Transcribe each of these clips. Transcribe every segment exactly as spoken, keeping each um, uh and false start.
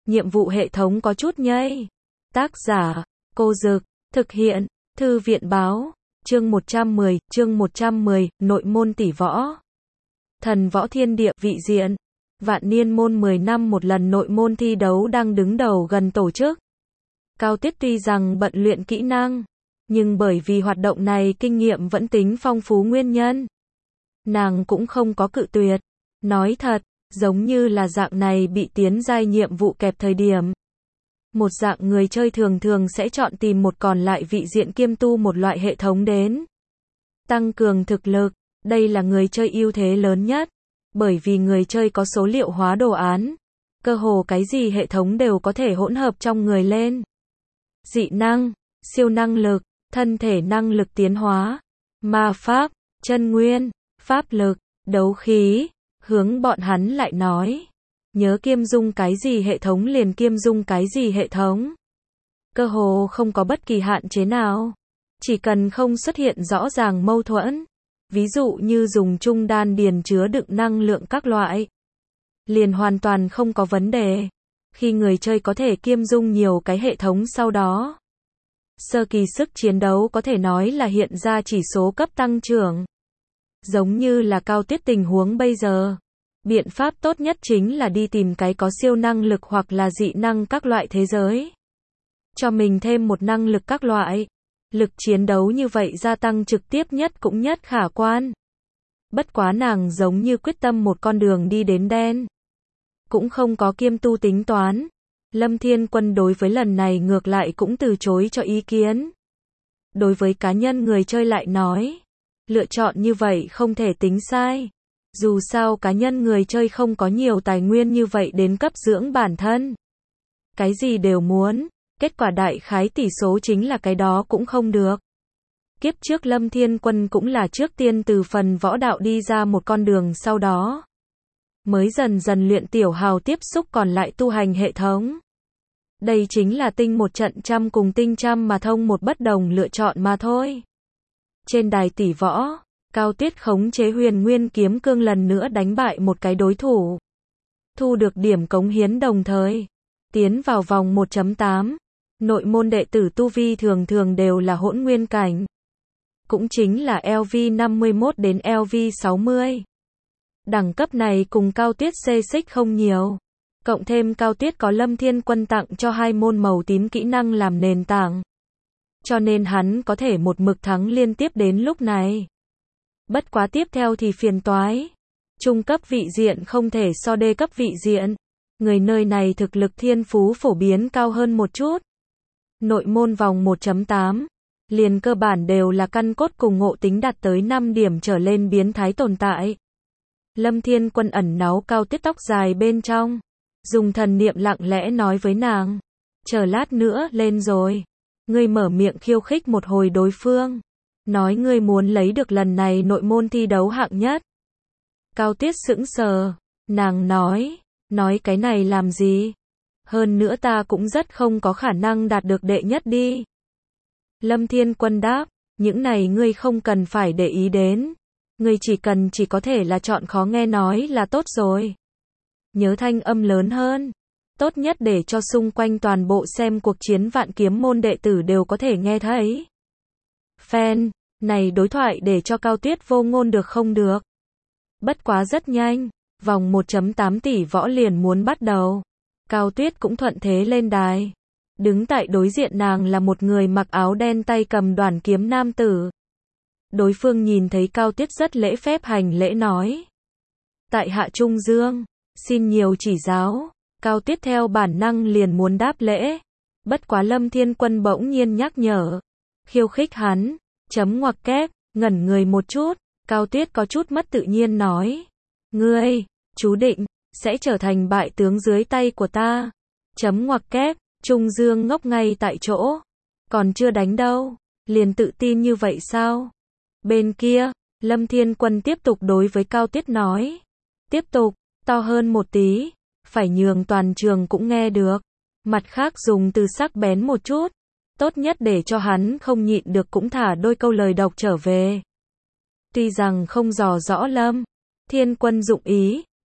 nhiệm vụ hệ thống có chút nhây. Tác giả, Cô Dực, thực hiện, Thư viện báo, chương một trăm mười, chương một trăm mười, nội môn tỷ võ. Thần võ thiên địa, vị diện. Vạn niên môn mười năm một lần nội môn thi đấu đang đứng đầu gần tổ chức. Cao Tiết tuy rằng bận luyện kỹ năng, nhưng bởi vì hoạt động này kinh nghiệm vẫn tính phong phú nguyên nhân, nàng cũng không có cự tuyệt. Nói thật, giống như là dạng này bị tiến giai nhiệm vụ kẹp thời điểm. Một dạng người chơi thường thường sẽ chọn tìm một còn lại vị diện kiêm tu một loại hệ thống đến tăng cường thực lực. Đây là người chơi ưu thế lớn nhất, bởi vì người chơi có số liệu hóa đồ án, cơ hồ cái gì hệ thống đều có thể hỗn hợp trong người lên. Dị năng, siêu năng lực, thân thể năng lực tiến hóa, ma pháp, chân nguyên, pháp lực, đấu khí. Hướng bọn hắn lại nói, nhớ kiêm dung cái gì hệ thống liền kiêm dung cái gì hệ thống. Cơ hồ không có bất kỳ hạn chế nào, chỉ cần không xuất hiện rõ ràng mâu thuẫn, ví dụ như dùng trung đan điền chứa đựng năng lượng các loại, liền hoàn toàn không có vấn đề. Khi người chơi có thể kiêm dung nhiều cái hệ thống sau đó, sơ kỳ sức chiến đấu có thể nói là hiện ra chỉ số cấp tăng trưởng. Giống như là Cao Tiết tình huống bây giờ, biện pháp tốt nhất chính là đi tìm cái có siêu năng lực hoặc là dị năng các loại thế giới. Cho mình thêm một năng lực các loại. Lực chiến đấu như vậy gia tăng trực tiếp nhất cũng nhất khả quan. Bất quá nàng giống như quyết tâm một con đường đi đến đen. Cũng không có kiêm tu tính toán. Lâm Thiên Quân đối với lần này ngược lại cũng từ chối cho ý kiến. Đối với cá nhân người chơi lại nói, lựa chọn như vậy không thể tính sai. Dù sao cá nhân người chơi không có nhiều tài nguyên như vậy đến cấp dưỡng bản thân. Cái gì đều muốn, kết quả đại khái tỷ số chính là cái đó cũng không được. Kiếp trước Lâm Thiên Quân cũng là trước tiên từ phần võ đạo đi ra một con đường, sau đó mới dần dần luyện tiểu hào tiếp xúc còn lại tu hành hệ thống. Đây chính là tinh một trận trăm cùng tinh trăm mà thông một bất đồng lựa chọn mà thôi. Trên đài tỷ võ, Cao Tiết khống chế Huyền Nguyên kiếm cương lần nữa đánh bại một cái đối thủ, thu được điểm cống hiến đồng thời tiến vào vòng một chấm tám. Nội môn đệ tử tu vi thường thường đều là hỗn nguyên cảnh, cũng chính là L V năm mươi mốt đến L V sáu mươi. Đẳng cấp này cùng Cao Tiết xê xích không nhiều, cộng thêm Cao Tiết có Lâm Thiên Quân tặng cho hai môn màu tím kỹ năng làm nền tảng, cho nên hắn có thể một mực thắng liên tiếp đến lúc này. Bất quá tiếp theo thì phiền toái. Trung cấp vị diện không thể so đê cấp vị diện. Người nơi này thực lực thiên phú phổ biến cao hơn một chút. Nội môn vòng một chấm tám, liền cơ bản đều là căn cốt cùng ngộ tính đạt tới năm điểm trở lên biến thái tồn tại. Lâm Thiên Quân ẩn náu Cao Tiết tóc dài bên trong, dùng thần niệm lặng lẽ nói với nàng, chờ lát nữa lên rồi, ngươi mở miệng khiêu khích một hồi đối phương, nói ngươi muốn lấy được lần này nội môn thi đấu hạng nhất. Cao Tiết sững sờ, nàng nói, nói cái này làm gì? Hơn nữa ta cũng rất không có khả năng đạt được đệ nhất đi. Lâm Thiên Quân đáp, những này ngươi không cần phải để ý đến. Ngươi chỉ cần chỉ có thể là chọn khó nghe nói là tốt rồi. Nhớ thanh âm lớn hơn. Tốt nhất để cho xung quanh toàn bộ xem cuộc chiến vạn kiếm môn đệ tử đều có thể nghe thấy. Fan, này đối thoại để cho Cao Tiết vô ngôn được không được. Bất quá rất nhanh, vòng một chấm tám tỷ võ liền muốn bắt đầu. Cao Tiết cũng thuận thế lên đài. Đứng tại đối diện nàng là một người mặc áo đen tay cầm đoản kiếm nam tử. Đối phương nhìn thấy Cao Tiết rất lễ phép hành lễ nói. Tại hạ Trung Dương, xin nhiều chỉ giáo. Cao Tiết theo bản năng liền muốn đáp lễ. Bất quá Lâm Thiên Quân bỗng nhiên nhắc nhở. Khiêu khích hắn, chấm ngoặc kép, ngẩn người một chút. Cao Tiết có chút mất tự nhiên nói. Ngươi, chú định sẽ trở thành bại tướng dưới tay của ta. Chấm ngoặc kép, Trung Dương ngốc ngay tại chỗ. Còn chưa đánh đâu, liền tự tin như vậy sao? Bên kia, Lâm Thiên Quân tiếp tục đối với Cao Tiết nói. Tiếp tục, to hơn một tí, phải nhường toàn trường cũng nghe được. Mặt khác dùng từ sắc bén một chút, tốt nhất để cho hắn không nhịn được cũng thả đôi câu lời độc trở về. Tuy rằng không dò rõ Lâm Thiên Quân dụng ý,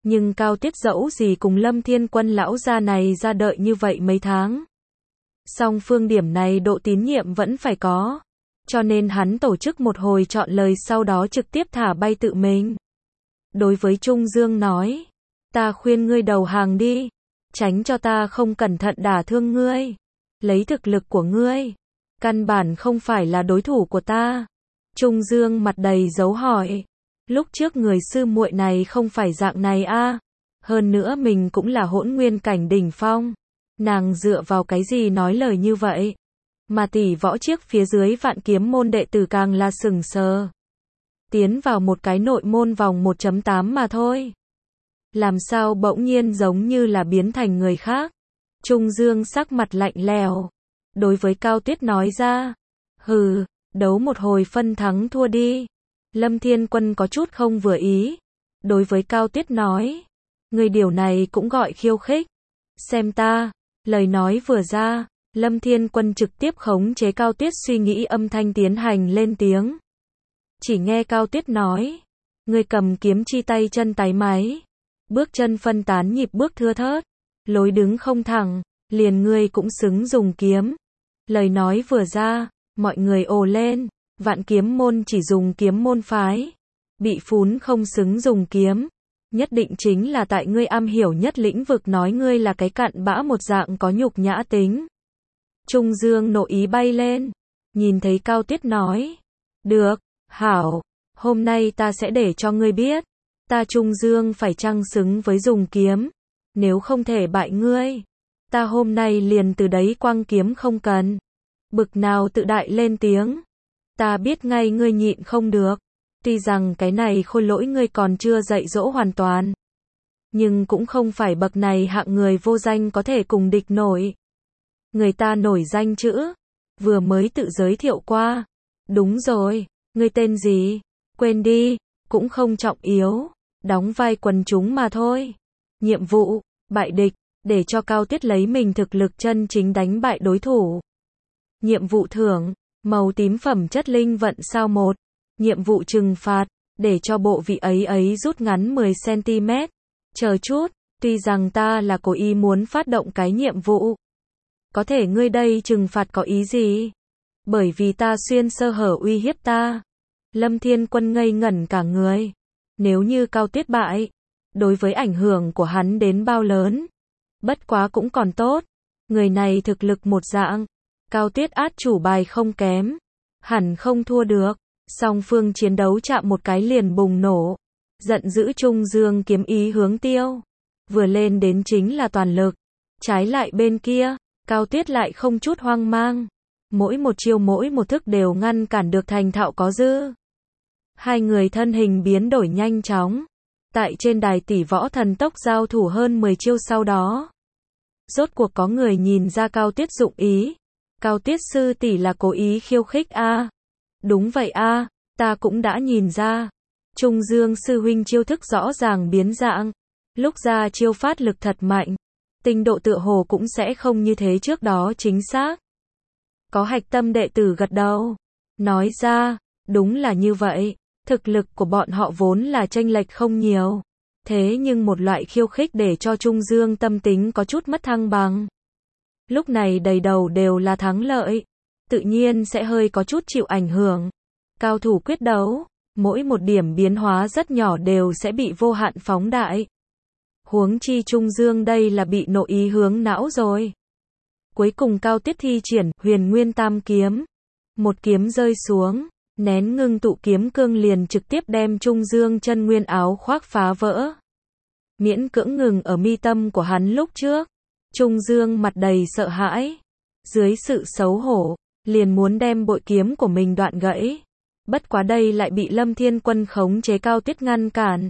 Nhưng Cao Tiết dẫu gì cùng Lâm Thiên Quân lão gia này ra đợi như vậy mấy tháng. Song phương điểm này độ tín nhiệm vẫn phải có. Cho nên hắn tổ chức một hồi chọn lời sau đó trực tiếp thả bay tự mình. Đối với Trung Dương nói, ta khuyên ngươi đầu hàng đi, tránh cho ta không cẩn thận đả thương ngươi. Lấy thực lực của ngươi, căn bản không phải là đối thủ của ta. Trung Dương mặt đầy dấu hỏi, lúc trước người sư muội này không phải dạng này a, hơn nữa mình cũng là hỗn nguyên cảnh đỉnh phong, nàng dựa vào cái gì nói lời như vậy? Mà tỷ võ chiếc phía dưới Vạn Kiếm môn đệ tử càng là sừng sờ. Tiến vào một cái nội môn vòng một chấm tám mà thôi. Làm sao bỗng nhiên giống như là biến thành người khác? Trung Dương sắc mặt lạnh lẽo, đối với Cao Tiết nói ra, hừ, đấu một hồi phân thắng thua đi. Lâm Thiên Quân có chút không vừa ý, đối với Cao Tiết nói, người điều này cũng gọi khiêu khích. Xem ta, lời nói vừa ra, Lâm Thiên Quân trực tiếp khống chế Cao Tiết suy nghĩ âm thanh tiến hành lên tiếng. Chỉ nghe Cao Tiết nói, người cầm kiếm chi tay chân tái máy, bước chân phân tán nhịp bước thưa thớt, lối đứng không thẳng, liền ngươi cũng xứng dùng kiếm. Lời nói vừa ra, mọi người ồ lên, Vạn Kiếm môn chỉ dùng kiếm môn phái, bị phún không xứng dùng kiếm, nhất định chính là tại ngươi am hiểu nhất lĩnh vực nói ngươi là cái cặn bã một dạng có nhục nhã tính. Trung Dương nội ý bay lên, nhìn thấy Cao Tiết nói, được, hảo, hôm nay ta sẽ để cho ngươi biết, ta Trung Dương phải chăng xứng với dùng kiếm, nếu không thể bại ngươi, ta hôm nay liền từ đấy quăng kiếm không cần. Bực nào tự đại lên tiếng, ta biết ngay ngươi nhịn không được, tuy rằng cái này khôi lỗi ngươi còn chưa dạy dỗ hoàn toàn, nhưng cũng không phải bậc này hạng người vô danh có thể cùng địch nổi. Người ta nổi danh chữ, vừa mới tự giới thiệu qua. Đúng rồi, ngươi tên gì? Quên đi, cũng không trọng yếu, đóng vai quần chúng mà thôi. Nhiệm vụ, bại địch, để cho Cao Tiết lấy mình thực lực chân chính đánh bại đối thủ. Nhiệm vụ thưởng, màu tím phẩm chất linh vận sao một. Nhiệm vụ trừng phạt, để cho bộ vị ấy ấy rút ngắn mười xăng ti mét. Chờ chút, tuy rằng ta là cố ý muốn phát động cái nhiệm vụ. Có thể ngươi đây trừng phạt có ý gì? Bởi vì ta xuyên sơ hở uy hiếp ta. Lâm Thiên Quân ngây ngẩn cả người. Nếu như Cao Tiết bại, đối với ảnh hưởng của hắn đến bao lớn. Bất quá cũng còn tốt. Người này thực lực một dạng. Cao Tiết át chủ bài không kém. Hẳn không thua được. Song phương chiến đấu chạm một cái liền bùng nổ. Giận dữ Trung Dương kiếm ý hướng tiêu. Vừa lên đến chính là toàn lực. Trái lại bên kia, Cao Tiết lại không chút hoang mang. Mỗi một chiêu mỗi một thức đều ngăn cản được thành thạo có dư. Hai người thân hình biến đổi nhanh chóng. Tại trên đài tỷ võ thần tốc giao thủ hơn mười chiêu sau đó. Rốt cuộc có người nhìn ra Cao Tiết dụng ý. Cao Tiết sư tỷ là cố ý khiêu khích a. Đúng vậy a, ta cũng đã nhìn ra. Trung Dương sư huynh chiêu thức rõ ràng biến dạng. Lúc ra chiêu phát lực thật mạnh. Tinh độ tựa hồ cũng sẽ không như thế trước đó chính xác. Có hạch tâm đệ tử gật đầu. Nói ra, đúng là như vậy. Thực lực của bọn họ vốn là chênh lệch không nhiều. Thế nhưng một loại khiêu khích để cho Trung Dương tâm tính có chút mất thăng bằng. Lúc này đầy đầu đều là thắng lợi. Tự nhiên sẽ hơi có chút chịu ảnh hưởng. Cao thủ quyết đấu, mỗi một điểm biến hóa rất nhỏ đều sẽ bị vô hạn phóng đại. Huống chi Trung Dương đây là bị nội ý hướng não rồi. Cuối cùng Cao Tiết thi triển Huyền Nguyên Tam kiếm. Một kiếm rơi xuống, nén ngưng tụ kiếm cương liền trực tiếp đem Trung Dương chân nguyên áo khoác phá vỡ. Miễn cưỡng ngừng ở mi tâm của hắn lúc trước. Trung Dương mặt đầy sợ hãi. Dưới sự xấu hổ, liền muốn đem bội kiếm của mình đoạn gãy. Bất quá đây lại bị Lâm Thiên Quân khống chế Cao Tiết ngăn cản.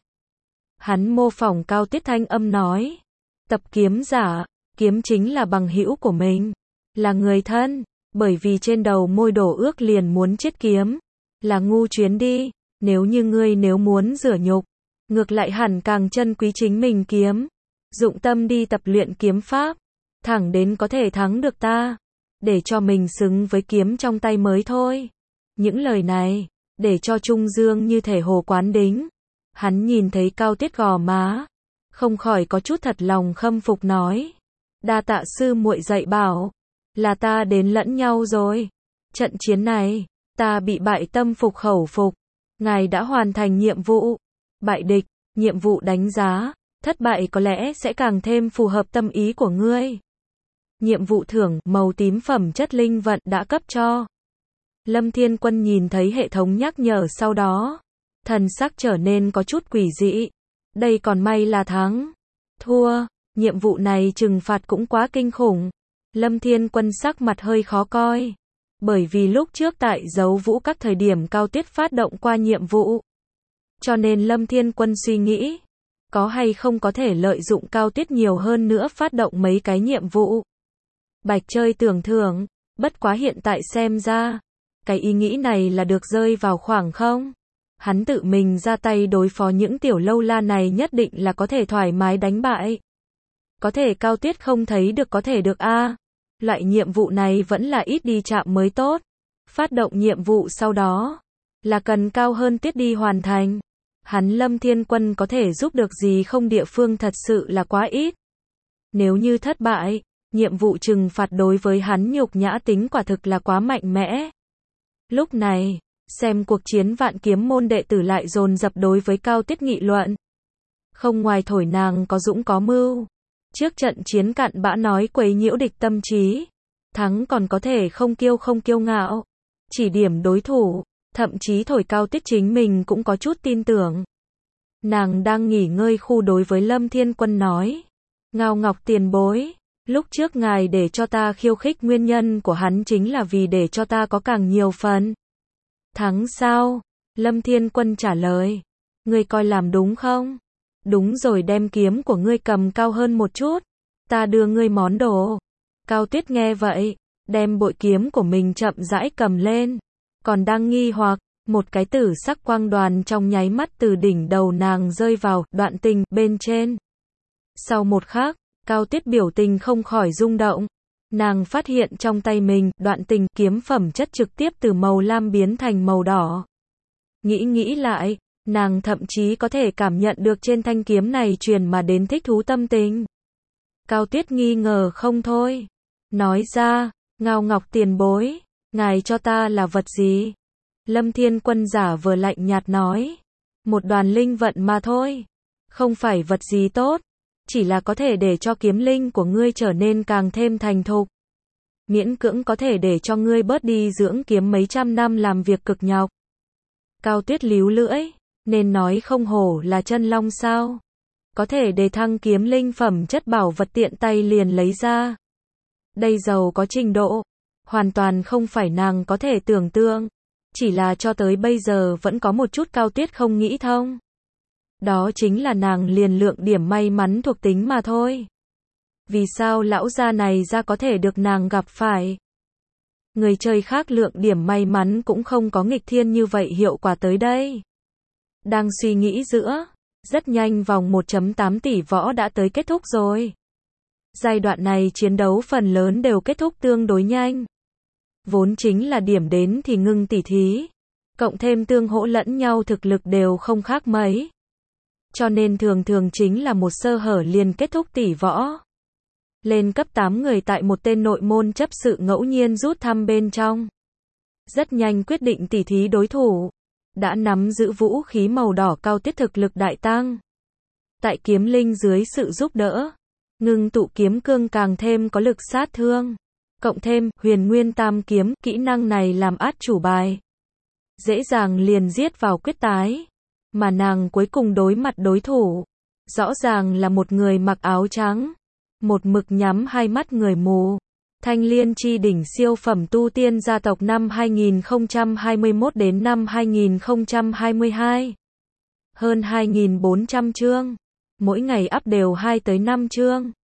Hắn mô phỏng Cao Tiết thanh âm nói. Tập kiếm giả, kiếm chính là bằng hữu của mình. Là người thân, bởi vì trên đầu môi đổ ước liền muốn chết kiếm. Là ngu chuyến đi, nếu như ngươi nếu muốn rửa nhục. Ngược lại hẳn càng trân quý chính mình kiếm. Dụng tâm đi tập luyện kiếm pháp. Thẳng đến có thể thắng được ta. Để cho mình xứng với kiếm trong tay mới thôi. Những lời này, để cho Trung Dương như thể hồ quán đính. Hắn nhìn thấy Cao Tiết gò má. không khỏi có chút thật lòng khâm phục nói. Đa tạ sư muội dạy bảo, là ta đến lẫn nhau rồi. Trận chiến này, ta bị bại tâm phục khẩu phục, ngài đã hoàn thành nhiệm vụ. Bại địch, nhiệm vụ đánh giá, thất bại có lẽ sẽ càng thêm phù hợp tâm ý của ngươi. Nhiệm vụ thưởng màu tím phẩm chất linh vận đã cấp cho. Lâm Thiên Quân nhìn thấy hệ thống nhắc nhở sau đó, thần sắc trở nên có chút quỷ dị. Đây còn may là thắng. Thua, nhiệm vụ này trừng phạt cũng quá kinh khủng. Lâm Thiên Quân sắc mặt hơi khó coi. Bởi vì lúc trước tại Dấu Vũ các thời điểm Cao Tuyết phát động qua nhiệm vụ. Cho nên Lâm Thiên Quân suy nghĩ, có hay không có thể lợi dụng Cao Tuyết nhiều hơn nữa phát động mấy cái nhiệm vụ. Bạch chơi tưởng thưởng, bất quá hiện tại xem ra, cái ý nghĩ này là được rơi vào khoảng không. Hắn tự mình ra tay đối phó những tiểu lâu la này nhất định là có thể thoải mái đánh bại. Có thể Cao Tuyết không thấy được có thể được a. À. Loại nhiệm vụ này vẫn là ít đi chạm mới tốt. Phát động nhiệm vụ sau đó, là cần cao hơn Tuyết đi hoàn thành. Hắn Lâm Thiên Quân có thể giúp được gì không, địa phương thật sự là quá ít. Nếu như thất bại, nhiệm vụ trừng phạt đối với hắn nhục nhã tính quả thực là quá mạnh mẽ. Lúc này, xem cuộc chiến Vạn Kiếm môn đệ tử lại dồn dập đối với Cao Tuyết nghị luận. Không ngoài thổi nàng có dũng có mưu. Trước trận chiến cặn bã nói quấy nhiễu địch tâm trí. Thắng còn có thể không kiêu không kiêu ngạo. Chỉ điểm đối thủ, thậm chí thổi Cao Tuyết chính mình cũng có chút tin tưởng. Nàng đang nghỉ ngơi khu đối với Lâm Thiên Quân nói. Ngao Ngọc tiền bối, lúc trước ngài để cho ta khiêu khích nguyên nhân của hắn chính là vì để cho ta có càng nhiều phần. Thắng sao? Lâm Thiên Quân trả lời. Ngươi coi làm đúng không? Đúng rồi, đem kiếm của ngươi cầm cao hơn một chút. Ta đưa ngươi món đồ. Cao Tuyết nghe vậy, đem bội kiếm của mình chậm rãi cầm lên. Còn đang nghi hoặc, một cái tử sắc quang đoàn trong nháy mắt từ đỉnh đầu nàng rơi vào Đoạn Tình bên trên. Sau một khắc, Cao Tuyết biểu tình không khỏi rung động. Nàng phát hiện trong tay mình, Đoạn Tình kiếm phẩm chất trực tiếp từ màu lam biến thành màu đỏ. Nghĩ nghĩ lại, nàng thậm chí có thể cảm nhận được trên thanh kiếm này truyền mà đến thích thú tâm tình. Cao Tuyết nghi ngờ không thôi. Nói ra, Ngao Ngọc tiền bối, ngài cho ta là vật gì? Lâm Thiên Quân giả vờ lạnh nhạt nói. Một đoàn linh vận mà thôi. Không phải vật gì tốt. Chỉ là có thể để cho kiếm linh của ngươi trở nên càng thêm thành thục. Miễn cưỡng có thể để cho ngươi bớt đi dưỡng kiếm mấy trăm năm làm việc cực nhọc. Cao Tuyết líu lưỡi. Nên nói không hổ là chân long sao? Có thể đề thăng kiếm linh phẩm chất bảo vật tiện tay liền lấy ra. Đây giàu có trình độ. Hoàn toàn không phải nàng có thể tưởng tượng. Chỉ là cho tới bây giờ vẫn có một chút Cao Tuyết không nghĩ thông. Đó chính là nàng liền lượng điểm may mắn thuộc tính mà thôi. Vì sao lão gia này ra có thể được nàng gặp phải? Người chơi khác lượng điểm may mắn cũng không có nghịch thiên như vậy hiệu quả tới đây. Đang suy nghĩ giữa, rất nhanh vòng một phẩy tám tỷ võ đã tới kết thúc rồi. Giai đoạn này chiến đấu phần lớn đều kết thúc tương đối nhanh. Vốn chính là điểm đến thì ngưng tỉ thí. Cộng thêm tương hỗ lẫn nhau thực lực đều không khác mấy. Cho nên thường thường chính là một sơ hở liền kết thúc tỷ võ. Lên cấp tám người tại một tên nội môn chấp sự ngẫu nhiên rút thăm bên trong. Rất nhanh quyết định tỉ thí đối thủ. Đã nắm giữ vũ khí màu đỏ Cao Tuyết thực lực đại tăng. Tại kiếm linh dưới sự giúp đỡ, ngưng tụ kiếm cương càng thêm có lực sát thương. Cộng thêm huyền nguyên tam kiếm, kỹ năng này làm át chủ bài. Dễ dàng liền giết vào quyết tái. Mà nàng cuối cùng đối mặt đối thủ. Rõ ràng là một người mặc áo trắng. Một mực nhắm hai mắt người mù. Thanh Liên chi đỉnh siêu phẩm tu tiên gia tộc năm hai nghìn không trăm hai mươi mốt đến năm hai nghìn không trăm hai mươi hai. Hơn hai nghìn bốn trăm chương. Mỗi ngày up đều hai tới năm chương.